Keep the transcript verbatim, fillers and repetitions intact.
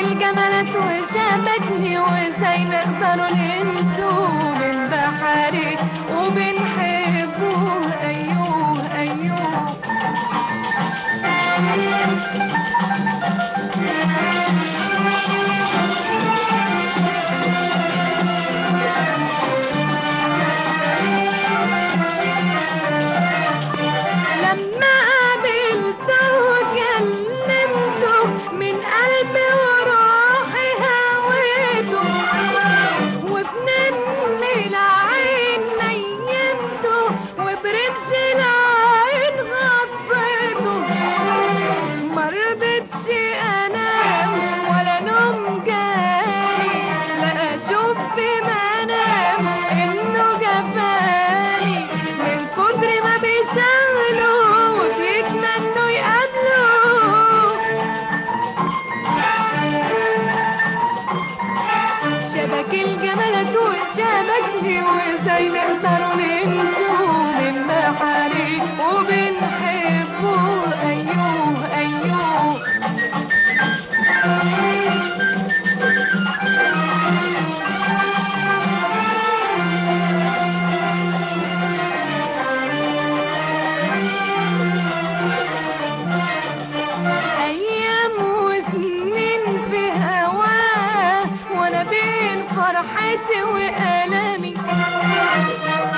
الجمالات وشبكني، وازاي نقدر ننسوا من بحري وبنحبه. ايوه ايوه لما قابلته وكلمته من قلبي وروحي هويته، وفي نمل العين نيمته، وبرمش العين غطيته. مرضتش انام ولا نوم جاني، لا اشوف في منام انه جفاني، من كتر ما بيشغلوا وبيتمنوا يقابلوا. شبك الجمالات وشبكني، وازاي نقدر ننسوا من بحري وبنحبه. ايوه ايوه ايام وسنين في هواه، وانا بين فرحتي والامي